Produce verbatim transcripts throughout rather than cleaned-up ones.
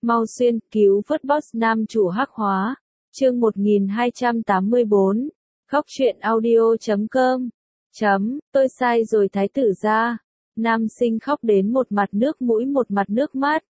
Mau xuyên, cứu vớt boss nam chủ hắc hóa. Chương một nghìn hai trăm tám mươi bốn. Khóc chuyện audio chấm com. Chấm, tôi sai rồi thái tử gia. Nam sinh khóc đến một mặt nước mũi một mặt nước mắt.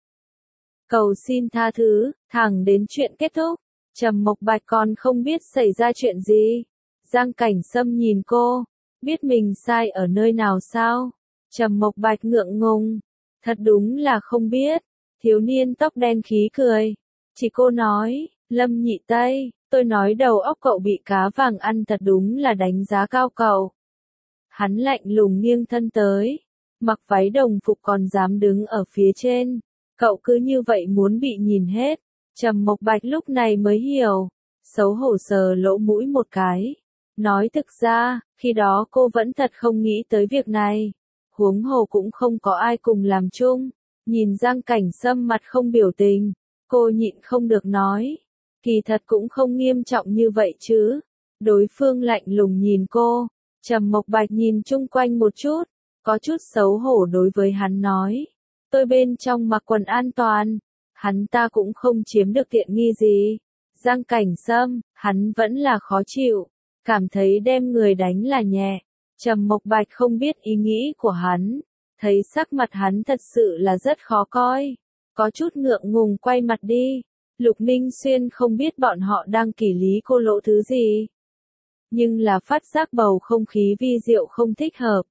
Cầu xin tha thứ, thẳng đến chuyện kết thúc. Trầm Mộc Bạch còn không biết xảy ra chuyện gì. Giang Cảnh Sâm nhìn cô, biết mình sai ở nơi nào sao? Trầm Mộc Bạch ngượng ngùng, thật đúng là không biết. Thiếu niên tóc đen khí cười, chỉ cô nói, Lâm Nhị Tây, tôi nói đầu óc cậu bị cá vàng ăn thật đúng là đánh giá cao cậu. Hắn lạnh lùng nghiêng thân tới, mặc váy đồng phục còn dám đứng ở phía trên, cậu cứ như vậy muốn bị nhìn hết. Trầm Mộc Bạch lúc này mới hiểu, xấu hổ sờ lỗ mũi một cái. Nói thực ra, khi đó cô vẫn thật không nghĩ tới việc này. Huống hồ cũng không có ai cùng làm chung. Nhìn Giang Cảnh Sâm mặt không biểu tình, cô nhịn không được nói. Kỳ thật cũng không nghiêm trọng như vậy chứ. Đối phương lạnh lùng nhìn cô. Trầm Mộc Bạch nhìn chung quanh một chút, có chút xấu hổ đối với hắn nói. Tôi bên trong mặc quần an toàn. Hắn ta cũng không chiếm được tiện nghi gì. Giang Cảnh Sâm, hắn vẫn là khó chịu, cảm thấy đem người đánh là nhẹ. Trầm Mộc Bạch không biết ý nghĩ của hắn, thấy sắc mặt hắn thật sự là rất khó coi, có chút ngượng ngùng quay mặt đi. Lục Ninh Xuyên không biết bọn họ đang kỷ lý cô lỗ thứ gì, nhưng là phát giác bầu không khí vi diệu không thích hợp.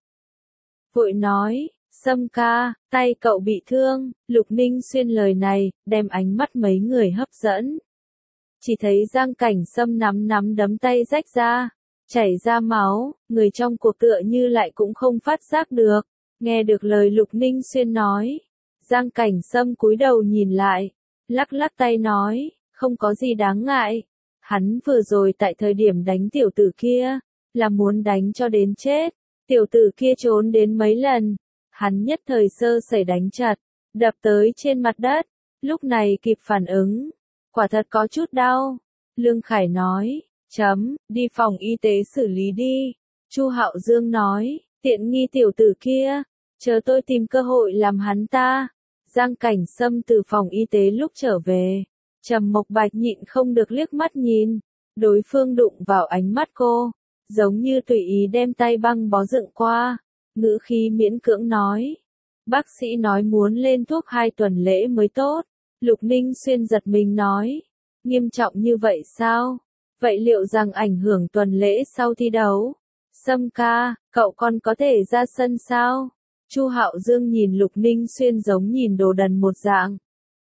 Vội nói, Sâm ca, tay cậu bị thương. Lục Ninh Xuyên lời này, đem ánh mắt mấy người hấp dẫn. Chỉ thấy Giang Cảnh Sâm nắm nắm đấm tay rách ra, chảy ra máu, người trong cuộc tựa như lại cũng không phát giác được. Nghe được lời Lục Ninh Xuyên nói, Giang Cảnh Sâm cúi đầu nhìn lại, lắc lắc tay nói, không có gì đáng ngại. Hắn vừa rồi tại thời điểm đánh tiểu tử kia, là muốn đánh cho đến chết. Tiểu tử kia trốn đến mấy lần, hắn nhất thời sơ sẩy đánh chặt, đập tới trên mặt đất, lúc này kịp phản ứng, quả thật có chút đau. Lương Khải nói, chấm, đi phòng y tế xử lý đi. Chu Hạo Dương nói, tiện nghi tiểu tử kia, chờ tôi tìm cơ hội làm hắn ta. Giang Cảnh Sâm từ phòng y tế lúc trở về, Trầm Mộc Bạch nhịn không được liếc mắt nhìn, đối phương đụng vào ánh mắt cô, giống như tùy ý đem tay băng bó dựng qua, ngữ khí miễn cưỡng nói. Bác sĩ nói muốn lên thuốc hai tuần lễ mới tốt. Lục Ninh Xuyên giật mình nói, nghiêm trọng như vậy sao? Vậy liệu rằng ảnh hưởng tuần lễ sau thi đấu? Sâm ca, cậu còn có thể ra sân sao? Chu Hạo Dương nhìn Lục Ninh Xuyên giống nhìn đồ đần một dạng.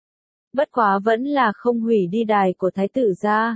Bất quá vẫn là không hủy đi đài của thái tử gia.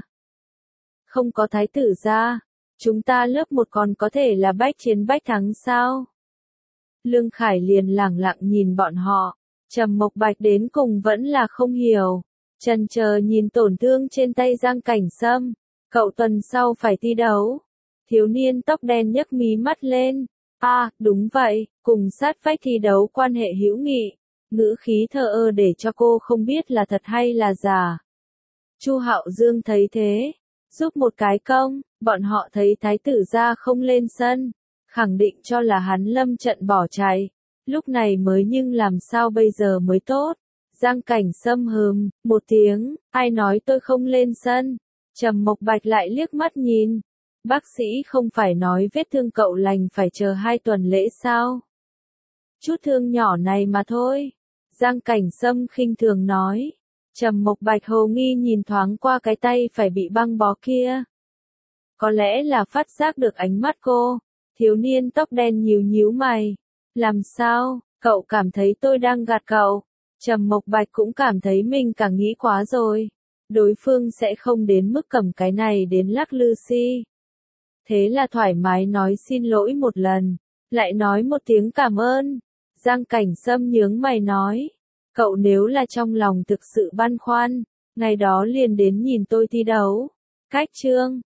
Không có thái tử gia, chúng ta lớp một còn có thể là bách chiến bách thắng sao? Lương Khải liền lẳng lặng nhìn bọn họ. Trầm Mộc Bạch đến cùng vẫn là không hiểu. Chần chờ nhìn tổn thương trên tay Giang Cảnh Sâm. Cậu tuần sau phải thi đấu. Thiếu niên tóc đen nhấc mí mắt lên. À, đúng vậy, cùng sát vách thi đấu quan hệ hữu nghị. Ngữ khí thờ ơ để cho cô không biết là thật hay là giả. Chu Hạo Dương thấy thế, giúp một cái công. Bọn họ thấy thái tử gia không lên sân, khẳng định cho là hắn lâm trận bỏ chạy. Lúc này mới nhưng làm sao bây giờ mới tốt. Giang Cảnh Sâm hừm một tiếng, ai nói tôi không lên sân. Trầm Mộc Bạch lại liếc mắt nhìn. Bác sĩ không phải nói vết thương cậu lành phải chờ hai tuần lễ sao? Chút thương nhỏ này mà thôi. Giang Cảnh Sâm khinh thường nói. Trầm Mộc Bạch hồ nghi nhìn thoáng qua cái tay phải bị băng bó kia. Có lẽ là phát giác được ánh mắt cô. Thiếu niên tóc đen nhíu nhíu mày. Làm sao, cậu cảm thấy tôi đang gạt cậu? Trầm Mộc Bạch cũng cảm thấy mình càng nghĩ quá rồi. Đối phương sẽ không đến mức cầm cái này đến lắc lư si. Thế là thoải mái nói xin lỗi một lần, lại nói một tiếng cảm ơn. Giang Cảnh Sâm nhướng mày nói, cậu nếu là trong lòng thực sự băn khoăn, ngày đó liền đến nhìn tôi thi đấu. Cách chương